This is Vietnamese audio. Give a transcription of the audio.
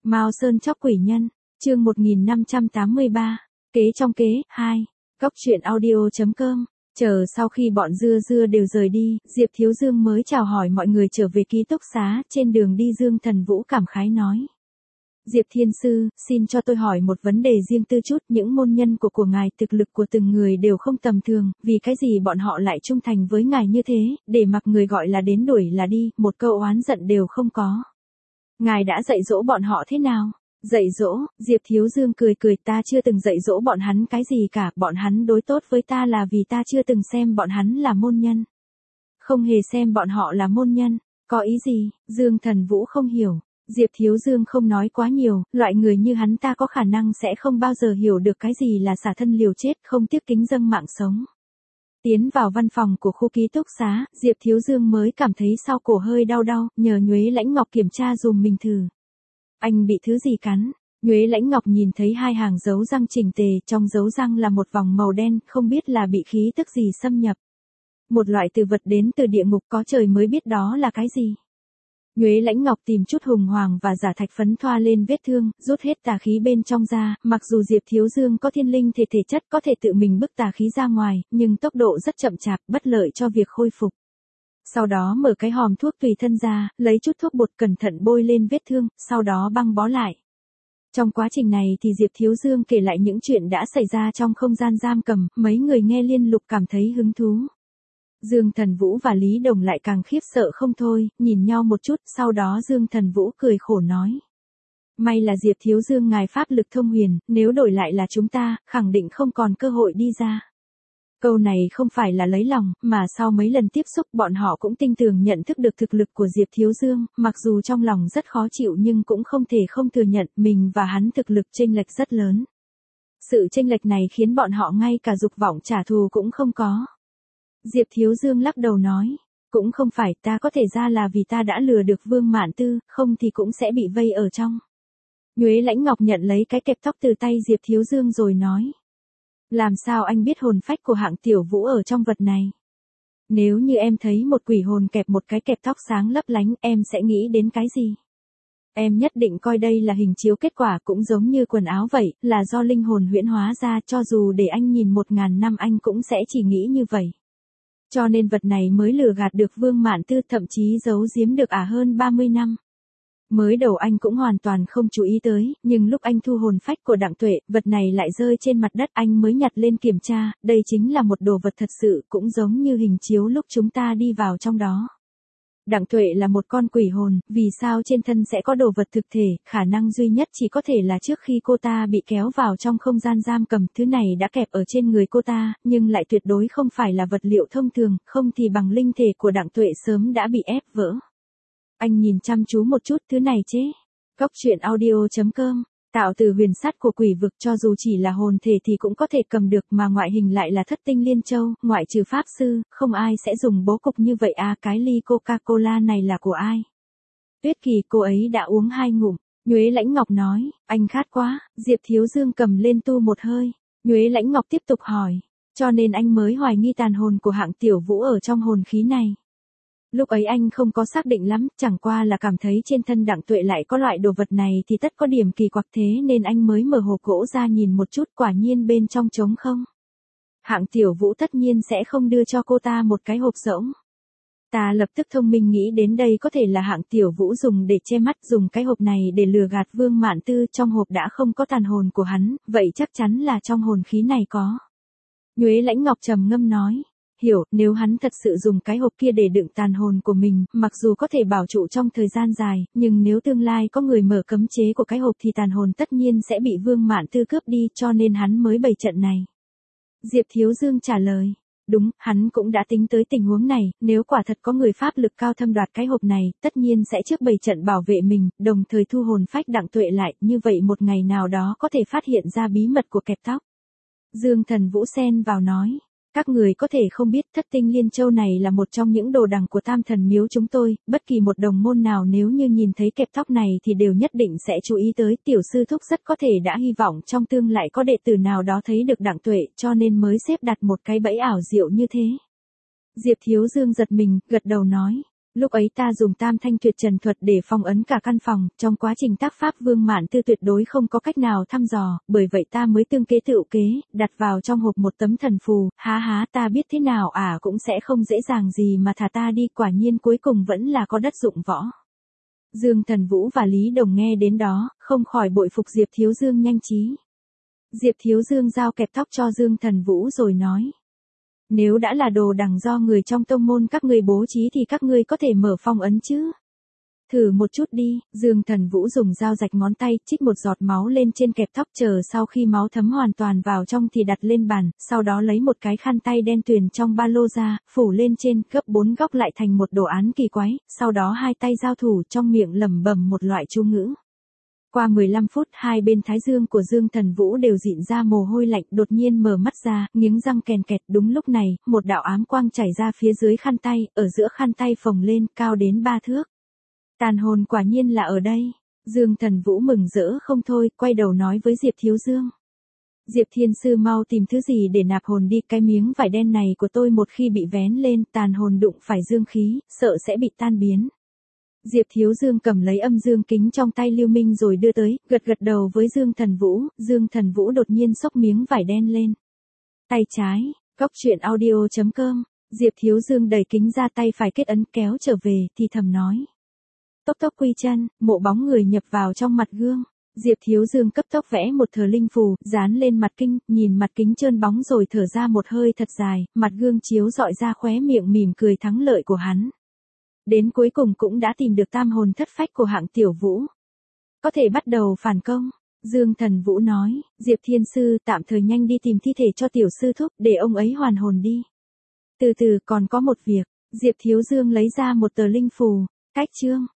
Mao Sơn chóc quỷ nhân, chương 1583, kế trong kế, 2, Cóc truyện audio.com. Chờ sau khi bọn dưa đều rời đi, Diệp Thiếu Dương mới chào hỏi mọi người trở về ký túc xá, trên đường đi Dương Thần Vũ cảm khái nói. Diệp Thiên Sư, xin cho tôi hỏi một vấn đề riêng tư chút, những môn nhân của ngài thực lực của từng người đều không tầm thường, vì cái gì bọn họ lại trung thành với ngài như thế, để mặc người gọi là đến đuổi là đi, một câu oán giận đều không có. Ngài đã dạy dỗ bọn họ thế nào? Dạy dỗ, Diệp Thiếu Dương cười cười, ta chưa từng dạy dỗ bọn hắn cái gì cả, bọn hắn đối tốt với ta là vì ta chưa từng xem bọn hắn là môn nhân. Không hề xem bọn họ là môn nhân, có ý gì? Dương Thần Vũ không hiểu. Diệp Thiếu Dương không nói quá nhiều, loại người như hắn ta có khả năng sẽ không bao giờ hiểu được cái gì là xả thân liều chết, không tiếc kính dâng mạng sống. Tiến vào văn phòng của khu ký túc xá, Diệp Thiếu Dương mới cảm thấy sau cổ hơi đau, nhờ Nhuế Lãnh Ngọc kiểm tra dùm mình thử. Anh bị thứ gì cắn? Nhuế Lãnh Ngọc nhìn thấy hai hàng dấu răng chỉnh tề, trong dấu răng là một vòng màu đen, không biết là bị khí tức gì xâm nhập. Một loại từ vật đến từ địa ngục, có trời mới biết đó là cái gì. Nhuế Lãnh Ngọc tìm chút hùng hoàng và giả thạch phấn thoa lên vết thương, rút hết tà khí bên trong ra, mặc dù Diệp Thiếu Dương có thiên linh thể chất có thể tự mình bức tà khí ra ngoài, nhưng tốc độ rất chậm chạp, bất lợi cho việc khôi phục. Sau đó mở cái hòm thuốc tùy thân ra, lấy chút thuốc bột cẩn thận bôi lên vết thương, sau đó băng bó lại. Trong quá trình này thì Diệp Thiếu Dương kể lại những chuyện đã xảy ra trong không gian giam cầm, mấy người nghe liên lục cảm thấy hứng thú. Dương Thần Vũ và Lý Đồng lại càng khiếp sợ không thôi, nhìn nhau một chút, sau đó Dương Thần Vũ cười khổ nói. May là Diệp Thiếu Dương ngài pháp lực thông huyền, nếu đổi lại là chúng ta, khẳng định không còn cơ hội đi ra. Câu này không phải là lấy lòng, mà sau mấy lần tiếp xúc bọn họ cũng tinh tường nhận thức được thực lực của Diệp Thiếu Dương, mặc dù trong lòng rất khó chịu nhưng cũng không thể không thừa nhận mình và hắn thực lực chênh lệch rất lớn. Sự chênh lệch này khiến bọn họ ngay cả dục vọng trả thù cũng không có. Diệp Thiếu Dương lắc đầu nói, cũng không phải, ta có thể ra là vì ta đã lừa được Vương Mạn Tư, không thì cũng sẽ bị vây ở trong. Nhuế Lãnh Ngọc nhận lấy cái kẹp tóc từ tay Diệp Thiếu Dương rồi nói. Làm sao anh biết hồn phách của Hạng Tiểu Vũ ở trong vật này? Nếu như em thấy một quỷ hồn kẹp một cái kẹp tóc sáng lấp lánh, em sẽ nghĩ đến cái gì? Em nhất định coi đây là hình chiếu kết quả, cũng giống như quần áo vậy, là do linh hồn huyễn hóa ra, cho dù để anh nhìn 1000 năm anh cũng sẽ chỉ nghĩ như vậy. Cho nên vật này mới lừa gạt được Vương Mạn Tư, thậm chí giấu giếm được hơn 30 năm. Mới đầu anh cũng hoàn toàn không chú ý tới, nhưng lúc anh thu hồn phách của Đặng Tuệ, vật này lại rơi trên mặt đất, anh mới nhặt lên kiểm tra, đây chính là một đồ vật thật sự, cũng giống như hình chiếu lúc chúng ta đi vào trong đó. Đặng Tuệ là một con quỷ hồn, vì sao trên thân sẽ có đồ vật thực thể, khả năng duy nhất chỉ có thể là trước khi cô ta bị kéo vào trong không gian giam cầm, thứ này đã kẹp ở trên người cô ta, nhưng lại tuyệt đối không phải là vật liệu thông thường, không thì bằng linh thể của Đặng Tuệ sớm đã bị ép vỡ. Anh nhìn chăm chú một chút, thứ này chế. Cóc truyện audio.com. Tạo từ huyền sắt của quỷ vực, cho dù chỉ là hồn thể thì cũng có thể cầm được, mà ngoại hình lại là thất tinh liên châu, ngoại trừ pháp sư, không ai sẽ dùng bố cục như vậy à. Cái ly Coca-Cola này là của ai? Tuyết Kỳ, cô ấy đã uống 2 ngụm. Nhuế Lãnh Ngọc nói, anh khát quá. Diệp Thiếu Dương cầm lên tu một hơi. Nhuế Lãnh Ngọc tiếp tục hỏi, cho nên anh mới hoài nghi tàn hồn của Hạng Tiểu Vũ ở trong hồn khí này. Lúc ấy anh không có xác định lắm, chẳng qua là cảm thấy trên thân Đặng Tuệ lại có loại đồ vật này thì tất có điểm kỳ quặc, thế nên anh mới mở hộp gỗ ra nhìn một chút, quả nhiên bên trong trống không. Hạng Tiểu Vũ tất nhiên sẽ không đưa cho cô ta một cái hộp rỗng. Ta lập tức thông minh nghĩ đến đây có thể là Hạng Tiểu Vũ dùng để che mắt, dùng cái hộp này để lừa gạt Vương Mạn Tư, trong hộp đã không có tàn hồn của hắn, vậy chắc chắn là trong hồn khí này có. Nhuế Lãnh Ngọc trầm ngâm nói. Hiểu, nếu hắn thật sự dùng cái hộp kia để đựng tàn hồn của mình, mặc dù có thể bảo trụ trong thời gian dài, nhưng nếu tương lai có người mở cấm chế của cái hộp thì tàn hồn tất nhiên sẽ bị Vương Mạn Tư cướp đi, cho nên hắn mới bày trận này. Diệp Thiếu Dương trả lời. Đúng, hắn cũng đã tính tới tình huống này, nếu quả thật có người pháp lực cao thâm đoạt cái hộp này, tất nhiên sẽ trước bày trận bảo vệ mình, đồng thời thu hồn phách Đặng Tuệ lại, như vậy một ngày nào đó có thể phát hiện ra bí mật của kẹp tóc. Dương Thần Vũ xen vào nói. Các người có thể không biết, thất tinh liên châu này là một trong những đồ đằng của Tam Thần Miếu chúng tôi, bất kỳ một đồng môn nào nếu như nhìn thấy kẹp tóc này thì đều nhất định sẽ chú ý tới. Tiểu sư thúc rất có thể đã hy vọng trong tương lai có đệ tử nào đó thấy được Đặng Tuệ, cho nên mới xếp đặt một cái bẫy ảo diệu như thế. Diệp Thiếu Dương giật mình, gật đầu nói. Lúc ấy ta dùng tam thanh tuyệt trần thuật để phong ấn cả căn phòng, trong quá trình tác pháp Vương Mạn Tư tuyệt đối không có cách nào thăm dò, bởi vậy ta mới tương kế tựu kế, đặt vào trong hộp một tấm thần phù, há ta biết thế nào cũng sẽ không dễ dàng gì mà thả ta đi, quả nhiên cuối cùng vẫn là có đất dụng võ. Dương Thần Vũ và Lý Đồng nghe đến đó, không khỏi bội phục Diệp Thiếu Dương nhanh trí. Diệp Thiếu Dương giao kẹp tóc cho Dương Thần Vũ rồi nói. Nếu đã là đồ đằng do người trong tông môn các ngươi bố trí thì các ngươi có thể mở phong ấn chứ. Thử một chút đi, Dương Thần Vũ dùng dao rạch ngón tay, trích một giọt máu lên trên kẹp tóc, chờ sau khi máu thấm hoàn toàn vào trong thì đặt lên bàn, sau đó lấy một cái khăn tay đen tuyền trong ba lô ra, phủ lên trên, gấp 4 góc lại thành một đồ án kỳ quái, sau đó hai tay giao thủ trong miệng lẩm bẩm một loại chú ngữ. Qua 15 phút, hai bên thái dương của Dương Thần Vũ đều dịn ra mồ hôi lạnh, đột nhiên mở mắt ra, nghiến răng kèn kẹt, đúng lúc này, một đạo ám quang chảy ra phía dưới khăn tay, ở giữa khăn tay phồng lên, cao đến 3 thước. Tàn hồn quả nhiên là ở đây. Dương Thần Vũ mừng rỡ không thôi, quay đầu nói với Diệp Thiếu Dương. Diệp Thiên Sư mau tìm thứ gì để nạp hồn đi, cái miếng vải đen này của tôi một khi bị vén lên, tàn hồn đụng phải dương khí, sợ sẽ bị tan biến. Diệp Thiếu Dương cầm lấy âm dương kính trong tay Lưu Minh rồi đưa tới, gật đầu với Dương Thần Vũ, Dương Thần Vũ đột nhiên xốc miếng vải đen lên. Tay trái, goctruyện.audio.com, Diệp Thiếu Dương đẩy kính ra, tay phải kết ấn kéo trở về, thì thầm nói. Tốc quy chân, mộ bóng người nhập vào trong mặt gương. Diệp Thiếu Dương cấp tốc vẽ một thờ linh phù, dán lên mặt kinh, nhìn mặt kính trơn bóng rồi thở ra một hơi thật dài, mặt gương chiếu rọi ra khóe miệng mỉm cười thắng lợi của hắn. Đến cuối cùng cũng đã tìm được tam hồn thất phách của hạng Tiểu Vũ. Có thể bắt đầu phản công. Dương Thần Vũ nói, Diệp Thiên Sư tạm thời nhanh đi tìm thi thể cho Tiểu Sư Thúc, để ông ấy hoàn hồn đi. Từ từ còn có một việc, Diệp Thiếu Dương lấy ra một tờ linh phù, cách chương.